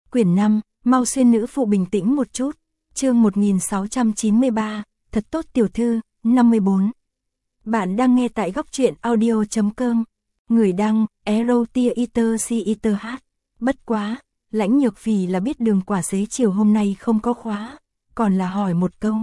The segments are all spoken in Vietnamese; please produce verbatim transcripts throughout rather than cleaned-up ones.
Quyển năm, mau xuyên nữ phụ bình tĩnh một chút. Chương một nghìn sáu trăm chín mươi ba, thật tốt tiểu thư, năm mươi bốn. Bạn đang nghe tại góc truyện audio chấm com. Người đăng, Erotia Eater C Eater H. Bất quá, Lãnh Nhược Phỉ là biết Đường Quả xế chiều hôm nay không có khóa, còn là hỏi một câu.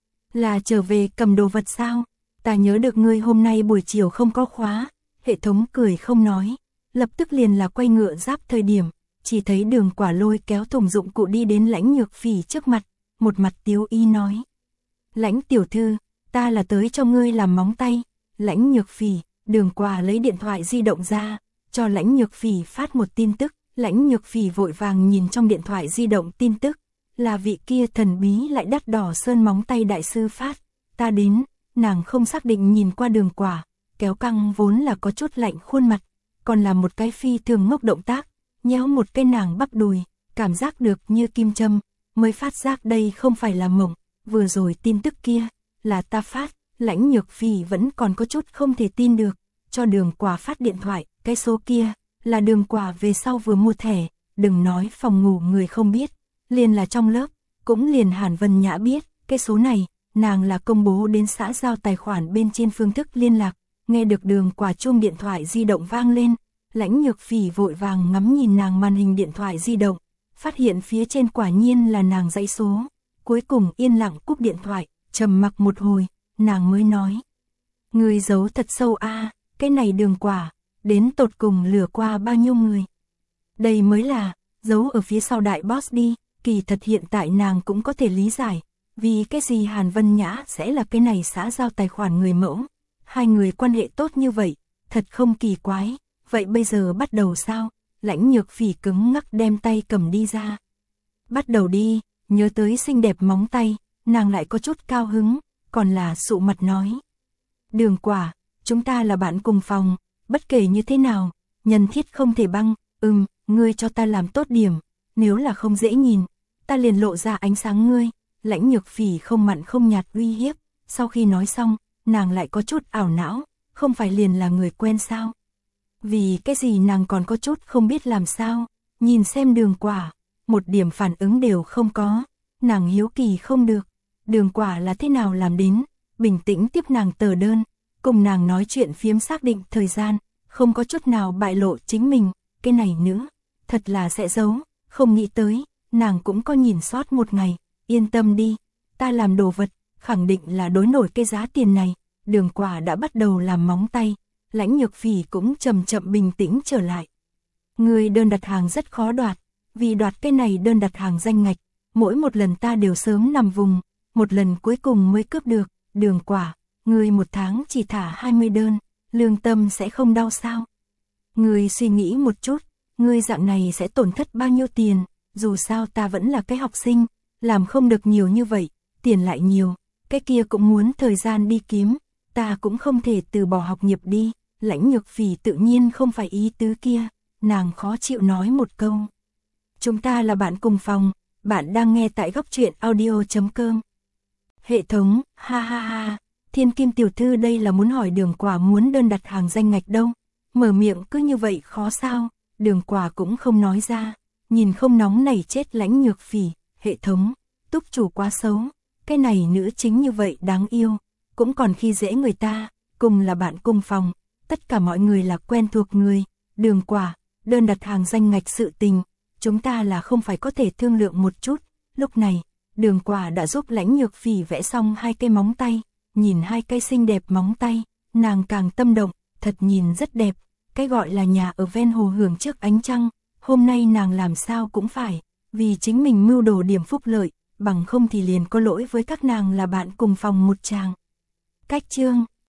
Là trở về cầm đồ vật sao? Ta nhớ được ngươi hôm nay buổi chiều không có khóa. Hệ thống cười không nói, lập tức liền là quay ngựa giáp thời điểm, chỉ thấy Đường Quả lôi kéo thùng dụng cụ đi đến Lãnh Nhược Phỉ trước mặt, một mặt tiếu ý nói. Lãnh tiểu thư, ta là tới cho ngươi làm móng tay. Lãnh Nhược Phỉ, Đường Quả lấy điện thoại di động ra, cho Lãnh Nhược Phỉ phát một tin tức. Lãnh Nhược Phỉ vội vàng nhìn trong điện thoại di động tin tức, là vị kia thần bí lại đắt đỏ sơn móng tay đại sư phát. Ta đến, nàng không xác định nhìn qua Đường Quả, kéo căng vốn là có chút lạnh khuôn mặt, còn là một cái phi thường ngốc động tác, nhéo một cái nàng bắp đùi, cảm giác được như kim châm, mới phát giác đây không phải là mộng, vừa rồi tin tức kia, là ta phát. Lãnh Nhược Phỉ vẫn còn có chút không thể tin được, cho Đường Quả phát điện thoại, cái số kia, là Đường Quả về sau vừa mua thẻ, đừng nói phòng ngủ người không biết, liền là trong lớp, cũng liền Hàn Vân Nhã biết, cái số này, nàng là công bố đến xã giao tài khoản bên trên phương thức liên lạc. Nghe được Đường Quả chuông điện thoại di động vang lên, Lãnh Nhược Phỉ vội vàng ngắm nhìn nàng màn hình điện thoại di động, phát hiện phía trên quả nhiên là nàng dãy số, cuối cùng yên lặng cúp điện thoại, trầm mặc một hồi, nàng mới nói. Người giấu thật sâu a, à, cái này Đường Quả, đến tột cùng lừa qua bao nhiêu người. Đây mới là, giấu ở phía sau đại boss đi, kỳ thật hiện tại nàng cũng có thể lý giải, vì cái gì Hàn Vân Nhã sẽ là cái này xã giao tài khoản người mẫu. Hai người quan hệ tốt như vậy, thật không kỳ quái, vậy bây giờ bắt đầu sao? Lãnh Nhược Phỉ cứng ngắc đem tay cầm đi ra. Bắt đầu đi, nhớ tới xinh đẹp móng tay, nàng lại có chút cao hứng, còn là sụ mặt nói. Đường Quả, chúng ta là bạn cùng phòng, bất kể như thế nào, nhân thiết không thể băng, ừm, ngươi cho ta làm tốt điểm, nếu là không dễ nhìn, ta liền lộ ra ánh sáng ngươi. Lãnh Nhược Phỉ không mặn không nhạt uy hiếp, sau khi nói xong, nàng lại có chút ảo não, không phải liền là người quen sao? Vì cái gì nàng còn có chút không biết làm sao, nhìn xem Đường Quả, một điểm phản ứng đều không có, nàng hiếu kỳ không được, Đường Quả là thế nào làm đến, bình tĩnh tiếp nàng tờ đơn, cùng nàng nói chuyện phiếm xác định thời gian, không có chút nào bại lộ chính mình, cái này nữa, thật là sẽ giấu, không nghĩ tới, nàng cũng có nhìn sót một ngày, yên tâm đi, ta làm đồ vật, khẳng định là đối nổi cái giá tiền này. Đường Quả đã bắt đầu làm móng tay, Lãnh Nhược Phỉ cũng chậm chậm bình tĩnh trở lại. Người đơn đặt hàng rất khó đoạt, vì đoạt cái này đơn đặt hàng danh ngạch, mỗi một lần ta đều sớm nằm vùng, một lần cuối cùng mới cướp được. Đường Quả, người một tháng chỉ thả hai mươi đơn, lương tâm sẽ không đau sao? Người suy nghĩ một chút, người dạng này sẽ tổn thất bao nhiêu tiền, dù sao ta vẫn là cái học sinh, làm không được nhiều như vậy, tiền lại nhiều, cái kia cũng muốn thời gian đi kiếm, ta cũng không thể từ bỏ học nghiệp đi. Lãnh Nhược Phỉ tự nhiên không phải ý tứ kia, nàng khó chịu nói một câu. Chúng ta là bạn cùng phòng, bạn đang nghe tại góc truyện audio chấm com. Hệ thống, ha ha ha, Thiên Kim tiểu thư đây là muốn hỏi Đường Quả muốn đơn đặt hàng danh ngạch đâu, mở miệng cứ như vậy khó sao? Đường Quả cũng không nói ra, nhìn không nóng nảy chết Lãnh Nhược Phỉ. Hệ thống, túc chủ quá xấu, cái này nữ chính như vậy đáng yêu, cũng còn khi dễ người ta, cùng là bạn cùng phòng, tất cả mọi người là quen thuộc người. Đường Quả, đơn đặt hàng danh ngạch sự tình, chúng ta là không phải có thể thương lượng một chút. Lúc này, Đường Quả đã giúp Lãnh Nhược Phỉ vẽ xong hai cây móng tay, nhìn hai cây xinh đẹp móng tay, nàng càng tâm động, thật nhìn rất đẹp, cái gọi là nhà ở ven hồ hưởng trước ánh trăng, hôm nay nàng làm sao cũng phải, vì chính mình mưu đồ điểm phúc lợi, bằng không thì liền có lỗi với các nàng là bạn cùng phòng một chàng. Cách chương